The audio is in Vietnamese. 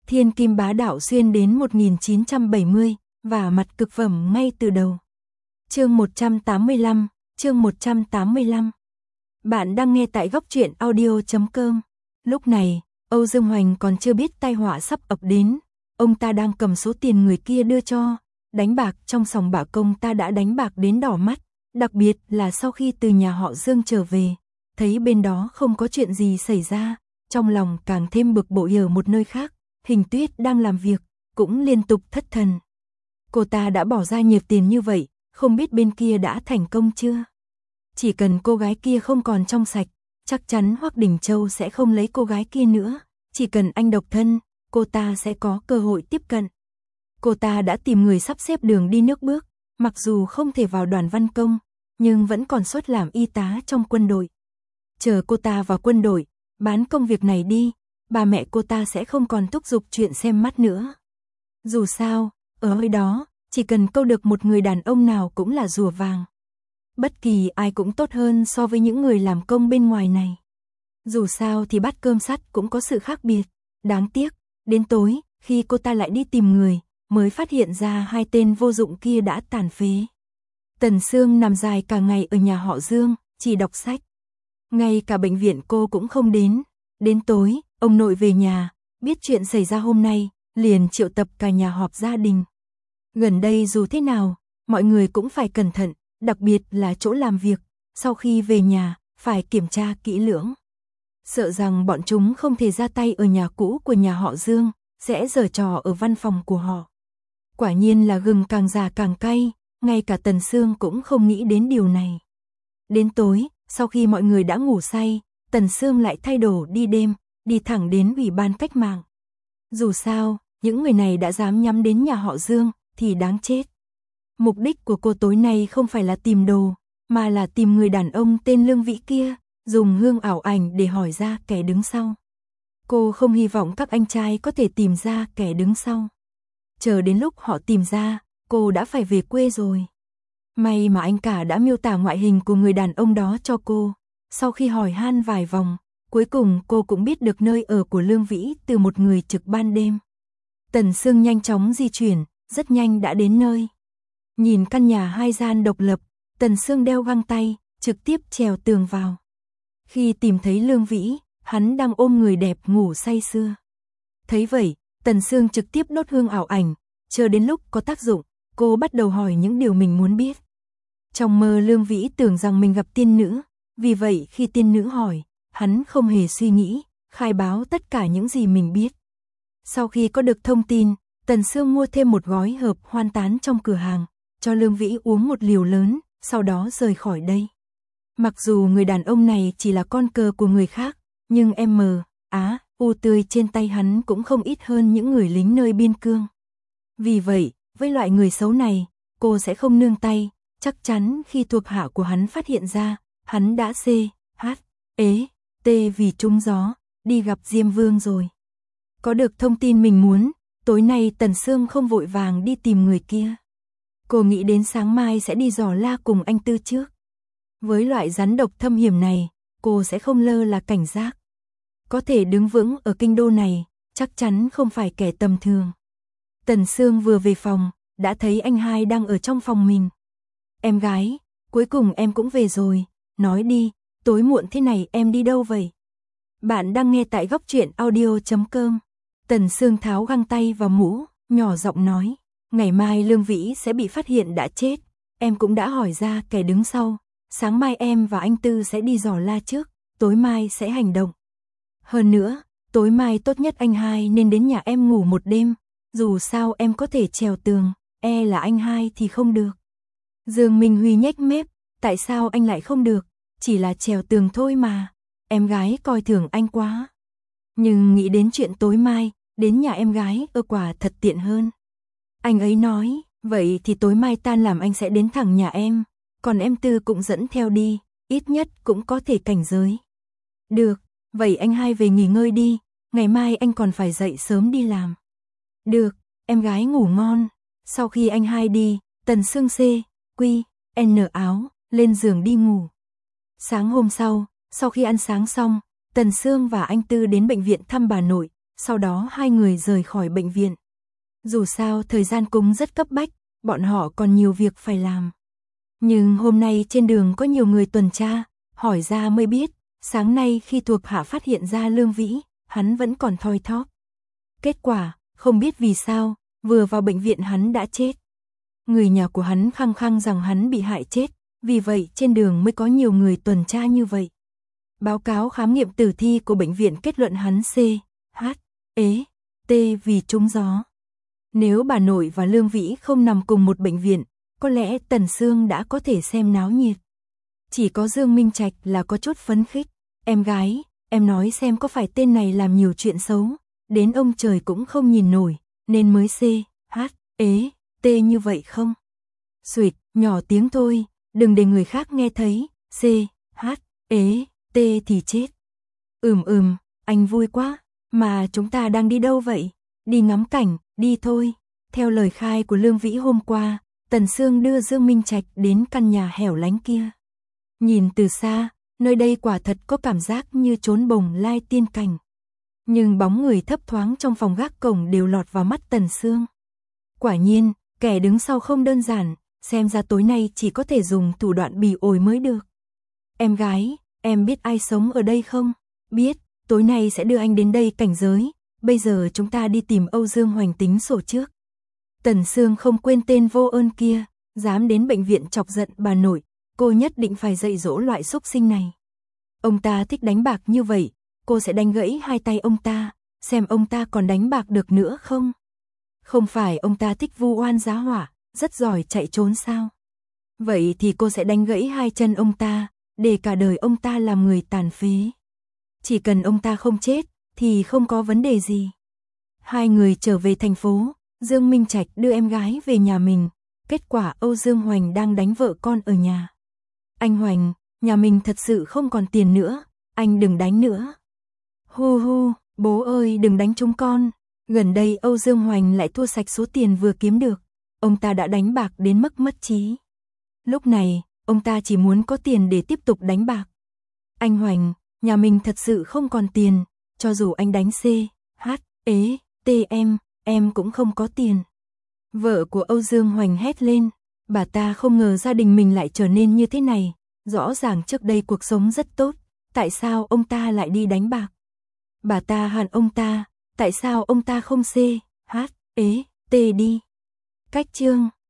Thiên kim bá đạo xuyên đến 1970, và mặt cực phẩm ngay từ đầu. Chương 185, chương 185. Bạn đang nghe tại góc truyện audio.com. Lúc này, Âu Dương Hoành còn chưa biết tai họa sắp ập đến. Ông ta đang cầm số tiền người kia đưa cho, đánh bạc trong sòng bạc công ta đã đánh bạc đến đỏ mắt, đặc biệt là sau khi từ nhà họ Dương trở về, thấy bên đó không có chuyện gì xảy ra, trong lòng càng thêm bực bội. Ở một nơi khác, Hình Tuyết đang làm việc, cũng liên tục thất thần. Cô ta đã bỏ ra nhiều tiền như vậy, không biết bên kia đã thành công chưa? Chỉ cần cô gái kia không còn trong sạch, chắc chắn Hoắc Đình Châu sẽ không lấy cô gái kia nữa. Chỉ cần anh độc thân, cô ta sẽ có cơ hội tiếp cận. Cô ta đã tìm người sắp xếp đường đi nước bước, mặc dù không thể vào đoàn văn công, nhưng vẫn còn suất làm y tá trong quân đội. Chờ cô ta vào quân đội, bán công việc này đi, bà mẹ cô ta sẽ không còn thúc giục chuyện xem mắt nữa. Dù sao, ở nơi đó, chỉ cần câu được một người đàn ông nào cũng là rùa vàng. Bất kỳ ai cũng tốt hơn so với những người làm công bên ngoài này. Dù sao thì bát cơm sắt cũng có sự khác biệt. Đáng tiếc, đến tối, khi cô ta lại đi tìm người, mới phát hiện ra hai tên vô dụng kia đã tàn phế. Tần Sương nằm dài cả ngày ở nhà họ Dương, chỉ đọc sách. Ngay cả bệnh viện cô cũng không đến. Đến tối, ông nội về nhà, biết chuyện xảy ra hôm nay, liền triệu tập cả nhà họp gia đình. Gần đây dù thế nào, mọi người cũng phải cẩn thận, đặc biệt là chỗ làm việc, sau khi về nhà, phải kiểm tra kỹ lưỡng. Sợ rằng bọn chúng không thể ra tay ở nhà cũ của nhà họ Dương, sẽ giở trò ở văn phòng của họ. Quả nhiên là gừng càng già càng cay, ngay cả Tần Sương cũng không nghĩ đến điều này. Đến tối, sau khi mọi người đã ngủ say, Tần Sương lại thay đồ đi đêm, đi thẳng đến Ủy ban Cách mạng. Dù sao, những người này đã dám nhắm đến nhà họ Dương, thì đáng chết. Mục đích của cô tối nay không phải là tìm đồ, mà là tìm người đàn ông tên Lương Vĩ kia, dùng hương ảo ảnh để hỏi ra kẻ đứng sau. Cô không hy vọng các anh trai có thể tìm ra kẻ đứng sau. Chờ đến lúc họ tìm ra, cô đã phải về quê rồi. May mà anh cả đã miêu tả ngoại hình của người đàn ông đó cho cô. Sau khi hỏi han vài vòng, cuối cùng cô cũng biết được nơi ở của Lương Vĩ từ một người trực ban đêm. Tần Sương nhanh chóng di chuyển, rất nhanh đã đến nơi. Nhìn căn nhà hai gian độc lập, Tần Sương đeo găng tay, trực tiếp trèo tường vào. Khi tìm thấy Lương Vĩ, hắn đang ôm người đẹp ngủ say sưa. Thấy vậy, Tần Sương trực tiếp đốt hương ảo ảnh, chờ đến lúc có tác dụng, cô bắt đầu hỏi những điều mình muốn biết. Trong mơ Lương Vĩ tưởng rằng mình gặp tiên nữ, vì vậy khi tiên nữ hỏi, hắn không hề suy nghĩ, khai báo tất cả những gì mình biết. Sau khi có được thông tin, Tần Sương mua thêm một gói hợp hoan tán trong cửa hàng, cho Lương Vĩ uống một liều lớn, sau đó rời khỏi đây. Mặc dù người đàn ông này chỉ là con cờ của người khác, nhưng u tươi trên tay hắn cũng không ít hơn những người lính nơi biên cương. Vì vậy, với loại người xấu này, cô sẽ không nương tay, chắc chắn khi thuộc hạ của hắn phát hiện ra, hắn đã vì trúng gió, đi gặp Diêm Vương rồi. Có được thông tin mình muốn, tối nay Tần Sương không vội vàng đi tìm người kia. Cô nghĩ đến sáng mai sẽ đi dò la cùng anh Tư trước. Với loại rắn độc thâm hiểm này, cô sẽ không lơ là cảnh giác. Có thể đứng vững ở kinh đô này, chắc chắn không phải kẻ tầm thường. Tần Sương vừa về phòng, đã thấy anh hai đang ở trong phòng mình. Em gái, cuối cùng em cũng về rồi, nói đi, tối muộn thế này em đi đâu vậy? Bạn đang nghe tại góc truyện audio.com. Tần Sương tháo găng tay vào mũ, nhỏ giọng nói, ngày mai Lương Vĩ sẽ bị phát hiện đã chết, em cũng đã hỏi ra kẻ đứng sau, sáng mai em và anh Tư sẽ đi dò la trước, tối mai sẽ hành động. Hơn nữa, tối mai tốt nhất anh hai nên đến nhà em ngủ một đêm, dù sao em có thể trèo tường, là anh hai thì không được. Dương Minh Huy nhếch mép, tại sao anh lại không được, chỉ là trèo tường thôi mà, em gái coi thường anh quá. Nhưng nghĩ đến chuyện tối mai, đến nhà em gái ở quả thật tiện hơn. Anh ấy nói, vậy thì tối mai tan làm anh sẽ đến thẳng nhà em, còn em Tư cũng dẫn theo đi, ít nhất cũng có thể cảnh giới. Được, vậy anh hai về nghỉ ngơi đi, ngày mai anh còn phải dậy sớm đi làm. Được, em gái ngủ ngon. Sau khi anh hai đi, Tần Sương áo, lên giường đi ngủ. Sáng hôm sau, khi ăn sáng xong, Tần Sương và anh Tư đến bệnh viện thăm bà nội, sau đó hai người rời khỏi bệnh viện. Dù sao thời gian cũng rất cấp bách, bọn họ còn nhiều việc phải làm. Nhưng hôm nay trên đường có nhiều người tuần tra, hỏi ra mới biết, sáng nay khi thuộc hạ phát hiện ra Lương Vĩ, hắn vẫn còn thoi thóp. Kết quả, không biết vì sao, vừa vào bệnh viện hắn đã chết. Người nhà của hắn khăng khăng rằng hắn bị hại chết, vì vậy trên đường mới có nhiều người tuần tra như vậy. Báo cáo khám nghiệm tử thi của bệnh viện kết luận hắn C, H, E, T vì trúng gió. Nếu bà nội và Lương Vĩ không nằm cùng một bệnh viện, có lẽ Tần Sương đã có thể xem náo nhiệt. Chỉ có Dương Minh Trạch là có chút phấn khích. Em gái, em nói xem có phải tên này làm nhiều chuyện xấu, đến ông trời cũng không nhìn nổi, nên mới C, H, E, T như vậy không? Xuỵt, nhỏ tiếng thôi, đừng để người khác nghe thấy, C, H, E, T thì chết. Anh vui quá, mà chúng ta đang đi đâu vậy? Đi ngắm cảnh, đi thôi. Theo lời khai của Lương Vĩ hôm qua, Tần Sương đưa Dương Minh Trạch đến căn nhà hẻo lánh kia. Nhìn từ xa, nơi đây quả thật có cảm giác như chốn bồng lai tiên cảnh. Nhưng bóng người thấp thoáng trong phòng gác cổng đều lọt vào mắt Tần Sương. Quả nhiên, kẻ đứng sau không đơn giản, xem ra tối nay chỉ có thể dùng thủ đoạn bỉ ổi mới được. Em gái, em biết ai sống ở đây không? Biết, tối nay sẽ đưa anh đến đây cảnh giới, bây giờ chúng ta đi tìm Âu Dương Hoành tính sổ trước. Tần Sương không quên tên vô ơn kia, dám đến bệnh viện chọc giận bà nội, cô nhất định phải dạy dỗ loại xúc sinh này. Ông ta thích đánh bạc như vậy, cô sẽ đánh gãy hai tay ông ta, xem ông ta còn đánh bạc được nữa không? Không phải ông ta thích vu oan giá họa, rất giỏi chạy trốn sao? Vậy thì cô sẽ đánh gãy hai chân ông ta, để cả đời ông ta làm người tàn phế. Chỉ cần ông ta không chết, thì không có vấn đề gì. Hai người trở về thành phố, Dương Minh Trạch đưa em gái về nhà mình, kết quả Âu Dương Hoành đang đánh vợ con ở nhà. Anh Hoành, nhà mình thật sự không còn tiền nữa, anh đừng đánh nữa. Hu hu, bố ơi đừng đánh chúng con. Gần đây Âu Dương Hoành lại thua sạch số tiền vừa kiếm được, ông ta đã đánh bạc đến mức mất trí. Lúc này, ông ta chỉ muốn có tiền để tiếp tục đánh bạc. Anh Hoành, nhà mình thật sự không còn tiền, cho dù anh đánh C, H, E, T em cũng không có tiền. Vợ của Âu Dương Hoành hét lên, bà ta không ngờ gia đình mình lại trở nên như thế này, rõ ràng trước đây cuộc sống rất tốt, tại sao ông ta lại đi đánh bạc? Bà ta hận ông ta, tại sao ông ta không C, H, E, T đi? Cách chương